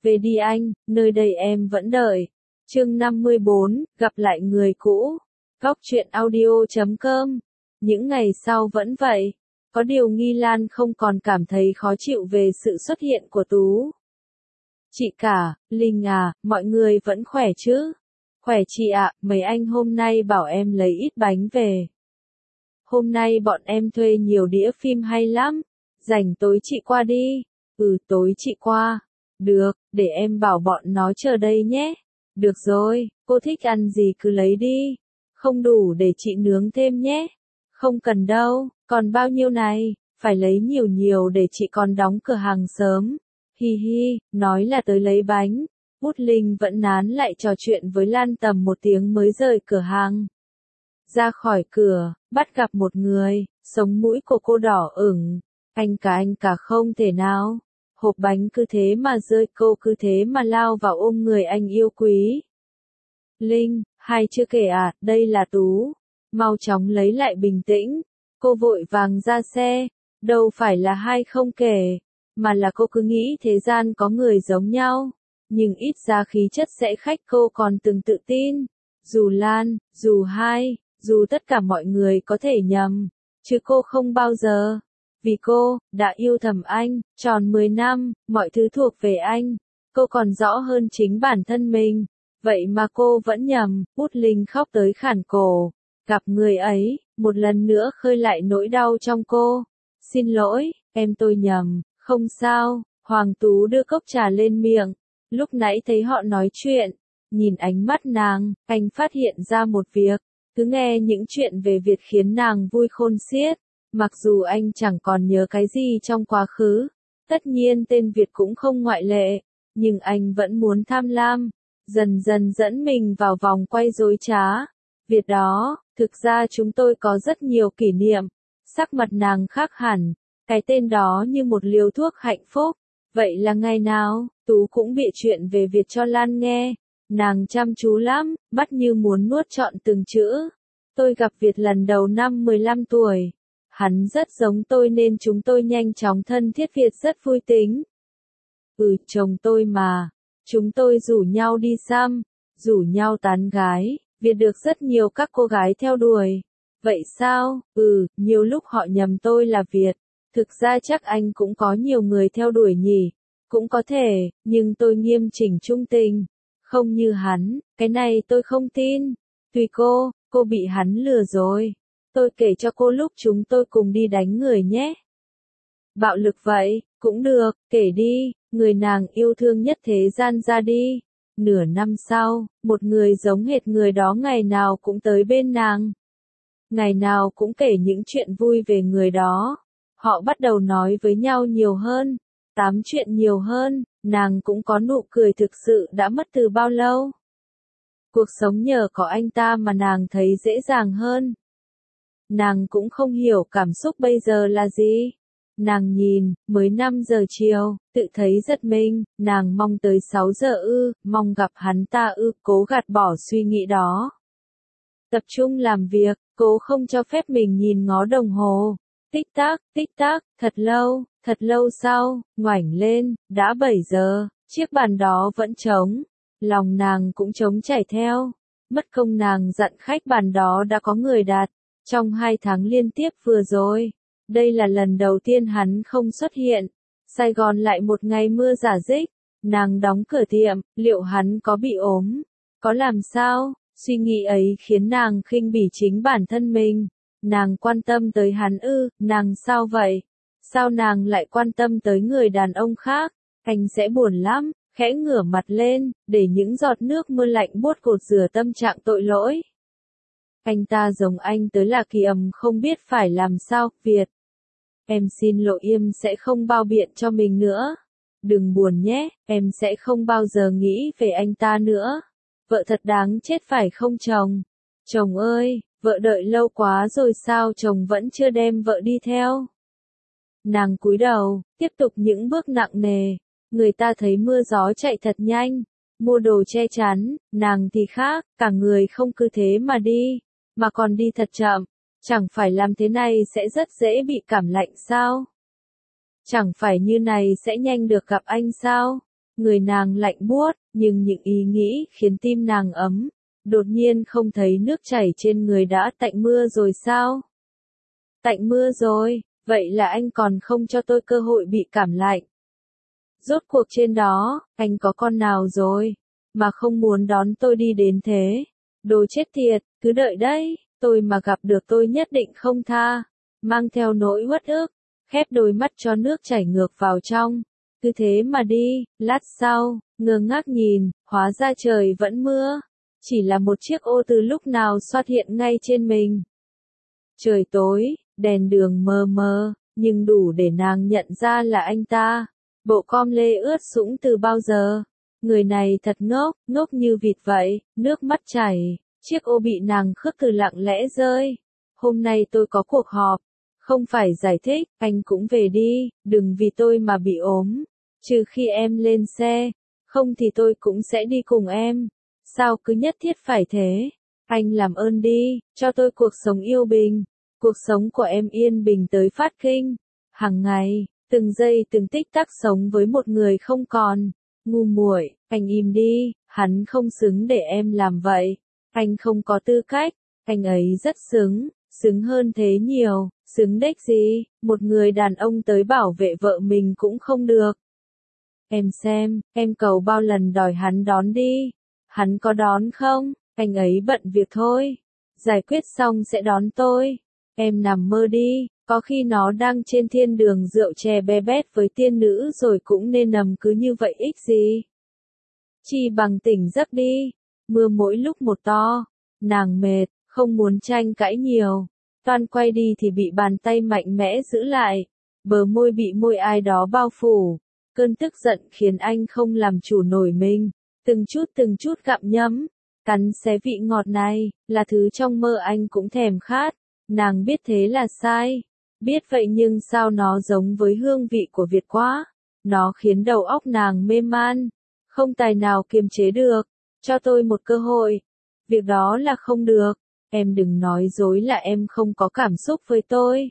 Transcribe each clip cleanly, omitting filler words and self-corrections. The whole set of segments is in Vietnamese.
Về đi anh, nơi đây em vẫn đợi. Chương 54, gặp lại người cũ. Góc truyện audio.com. Những ngày sau vẫn vậy. Có điều Nghi Lan không còn cảm thấy khó chịu về sự xuất hiện của Tú. Chị cả, Linh à, mọi người vẫn khỏe chứ? Khỏe chị ạ, mấy anh hôm nay bảo em lấy ít bánh về. Hôm nay bọn em thuê nhiều đĩa phim hay lắm. Rảnh tối chị qua đi. Tối chị qua. Được, để em bảo bọn nó chờ đây nhé. Được rồi, cô thích ăn gì cứ lấy đi. Không đủ để chị nướng thêm nhé. Không cần đâu, còn bao nhiêu này, phải lấy nhiều nhiều để chị còn đóng cửa hàng sớm. Hi hi, nói là tới lấy bánh. Út Linh vẫn nán lại trò chuyện với Lan tầm một tiếng mới rời cửa hàng. Ra khỏi cửa, bắt gặp một người, sống mũi của cô đỏ ửng. Anh cả không thể nào. Hộp bánh cứ thế mà rơi, cô cứ thế mà lao vào ôm người anh yêu quý. Linh, hai chưa kể à, đây là Tú. Mau chóng lấy lại bình tĩnh. Cô vội vàng ra xe. Đâu phải là hai không kể, mà là cô cứ nghĩ thế gian có người giống nhau. Nhưng ít ra khí chất sẽ khách cô còn từng tự tin. Dù Lan, dù hai, dù tất cả mọi người có thể nhầm, chứ cô không bao giờ. Vì cô, đã yêu thầm anh, tròn 10 năm, mọi thứ thuộc về anh. Cô còn rõ hơn chính bản thân mình. Vậy mà cô vẫn nhầm, Út Linh khóc tới khản cổ. Gặp người ấy, một lần nữa khơi lại nỗi đau trong cô. Xin lỗi, tôi nhầm, không sao. Hoàng Tú đưa cốc trà lên miệng. Lúc nãy thấy họ nói chuyện, nhìn ánh mắt nàng, anh phát hiện ra một việc. Cứ nghe những chuyện về Việt khiến nàng vui khôn xiết. Mặc dù anh chẳng còn nhớ cái gì trong quá khứ, tất nhiên tên Việt cũng không ngoại lệ, nhưng anh vẫn muốn tham lam, dần dần dẫn mình vào vòng quay dối trá. Việt đó, thực ra chúng tôi có rất nhiều kỷ niệm. Sắc mặt nàng khác hẳn, cái tên đó như một liều thuốc hạnh phúc. Vậy là ngày nào, Tú cũng bịa chuyện về Việt cho Lan nghe. Nàng chăm chú lắm, bắt như muốn nuốt trọn từng chữ. Tôi gặp Việt lần đầu năm 15 tuổi. Hắn rất giống tôi nên chúng tôi nhanh chóng thân thiết, Việt rất vui tính. Chồng tôi mà. Chúng tôi rủ nhau đi xăm, rủ nhau tán gái, Việt được rất nhiều các cô gái theo đuổi. Vậy sao? Nhiều lúc họ nhầm tôi là Việt. Thực ra chắc anh cũng có nhiều người theo đuổi nhỉ. Cũng có thể, nhưng tôi nghiêm chỉnh trung tình. Không như hắn, cái này tôi không tin. Tùy cô bị hắn lừa rồi. Tôi kể cho cô lúc chúng tôi cùng đi đánh người nhé. Bạo lực vậy, cũng được, kể đi, người nàng yêu thương nhất thế gian ra đi. Nửa năm sau, một người giống hệt người đó ngày nào cũng tới bên nàng. Ngày nào cũng kể những chuyện vui về người đó. Họ bắt đầu nói với nhau nhiều hơn, tám chuyện nhiều hơn, nàng cũng có nụ cười thực sự đã mất từ bao lâu. Cuộc sống nhờ có anh ta mà nàng thấy dễ dàng hơn. Nàng cũng không hiểu cảm xúc bây giờ là gì. Nàng nhìn, mới 5 giờ chiều, tự thấy giật mình, nàng mong tới 6 giờ mong gặp hắn ta cố gạt bỏ suy nghĩ đó. Tập trung làm việc, cố không cho phép mình nhìn ngó đồng hồ. Tích tắc, thật lâu sau, ngoảnh lên, đã 7 giờ, chiếc bàn đó vẫn trống. Lòng nàng cũng trống chảy theo. Mất công nàng dặn khách bàn đó đã có người đặt. Trong 2 tháng liên tiếp vừa rồi, đây là lần đầu tiên hắn không xuất hiện. Sài Gòn lại một ngày mưa rả rích, nàng đóng cửa tiệm, liệu hắn có bị ốm? Có làm sao? Suy nghĩ ấy khiến nàng khinh bỉ chính bản thân mình. Nàng quan tâm tới hắn nàng sao vậy? Sao nàng lại quan tâm tới người đàn ông khác? Anh sẽ buồn lắm, khẽ ngửa mặt lên, để những giọt nước mưa lạnh buốt gột rửa tâm trạng tội lỗi. Anh ta giống anh tới là kỳ không biết phải làm sao, Việt. Em xin lỗi, em sẽ không bao biện cho mình nữa. Đừng buồn nhé, em sẽ không bao giờ nghĩ về anh ta nữa. Vợ thật đáng chết phải không chồng? Chồng ơi, vợ đợi lâu quá rồi sao chồng vẫn chưa đem vợ đi theo? Nàng cúi đầu, tiếp tục những bước nặng nề. Người ta thấy mưa gió chạy thật nhanh, mua đồ che chắn, nàng thì khác, cả người không cứ thế mà đi, mà còn đi thật chậm. Chẳng phải làm thế này sẽ rất dễ bị cảm lạnh sao? Chẳng phải như này sẽ nhanh được gặp anh sao? Người nàng lạnh buốt, nhưng những ý nghĩ khiến tim nàng ấm. Đột nhiên không thấy nước chảy trên người đã tạnh mưa rồi sao? Tạnh mưa rồi, vậy là anh còn không cho tôi cơ hội bị cảm lạnh. Rốt cuộc trên đó, anh có con nào rồi, mà không muốn đón tôi đi đến thế. Đồ chết tiệt, cứ đợi đấy, tôi mà gặp được tôi nhất định không tha. Mang theo nỗi uất ức, khép đôi mắt cho nước chảy ngược vào trong. Cứ thế mà đi, lát sau, ngơ ngác nhìn, hóa ra trời vẫn mưa. Chỉ là một chiếc ô từ lúc nào xuất hiện ngay trên mình. Trời tối, đèn đường mờ mờ, nhưng đủ để nàng nhận ra là anh ta. Bộ com lê ướt sũng từ bao giờ? Người này thật ngốc, ngốc như vịt vậy, nước mắt chảy, chiếc ô bị nàng khước từ lặng lẽ rơi. Hôm nay tôi có cuộc họp, không phải giải thích, anh cũng về đi, đừng vì tôi mà bị ốm. Trừ khi em lên xe, không thì tôi cũng sẽ đi cùng em. Sao cứ nhất thiết phải thế? Anh làm ơn đi, cho tôi cuộc sống yêu bình. Cuộc sống của em yên bình tới phát kinh. Hàng ngày, từng giây từng tích tắc sống với một người không còn. Ngu muội, anh im đi, hắn không xứng để em làm vậy. Anh không có tư cách, anh ấy rất xứng, xứng hơn thế nhiều, xứng đếch gì, một người đàn ông tới bảo vệ vợ mình cũng không được. Em xem, em cầu bao lần đòi hắn đón đi. Hắn có đón không? Anh ấy bận việc thôi. Giải quyết xong sẽ đón tôi. Em nằm mơ đi, có khi nó đang trên thiên đường rượu chè be bét với tiên nữ rồi cũng nên nằm cứ như vậy ích gì. Chi bằng tỉnh giấc đi. Mưa mỗi lúc một to. Nàng mệt, không muốn tranh cãi nhiều. Toan quay đi thì bị bàn tay mạnh mẽ giữ lại. Bờ môi bị môi ai đó bao phủ. Cơn tức giận khiến anh không làm chủ nổi mình. Từng chút gặm nhấm. Cắn xé vị ngọt này, là thứ trong mơ anh cũng thèm khát. Nàng biết thế là sai. Biết vậy nhưng sao nó giống với hương vị của Việt quá. Nó khiến đầu óc nàng mê man. Không tài nào kiềm chế được. Cho tôi một cơ hội. Việc đó là không được. Em đừng nói dối là em không có cảm xúc với tôi.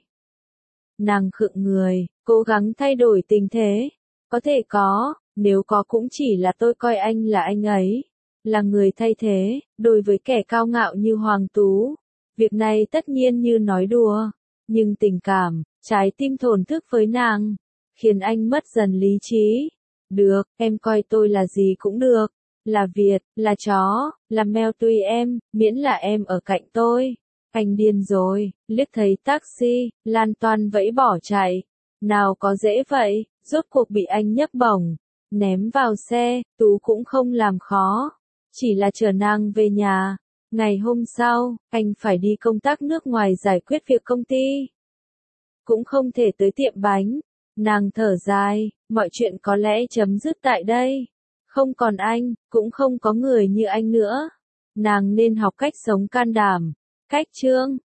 Nàng khựng người, cố gắng thay đổi tình thế. Có thể có, nếu có cũng chỉ là tôi coi anh là anh ấy. Là người thay thế, đối với kẻ cao ngạo như Hoàng Tú. Việc này tất nhiên như nói đùa. Nhưng tình cảm, trái tim thổn thức với nàng, khiến anh mất dần lý trí. Được, em coi tôi là gì cũng được. Là Việt, là chó, là mèo tùy em, miễn là em ở cạnh tôi. Anh điên rồi, liếc thấy taxi, Lan toan vẫy bỏ chạy. Nào có dễ vậy, rốt cuộc bị anh nhấc bổng, ném vào xe, Tú cũng không làm khó. Chỉ là chở nàng về nhà. Ngày hôm sau, anh phải đi công tác nước ngoài giải quyết việc công ty. Cũng không thể tới tiệm bánh. Nàng thở dài, mọi chuyện có lẽ chấm dứt tại đây. Không còn anh, cũng không có người như anh nữa. Nàng nên học cách sống can đảm. Cách chương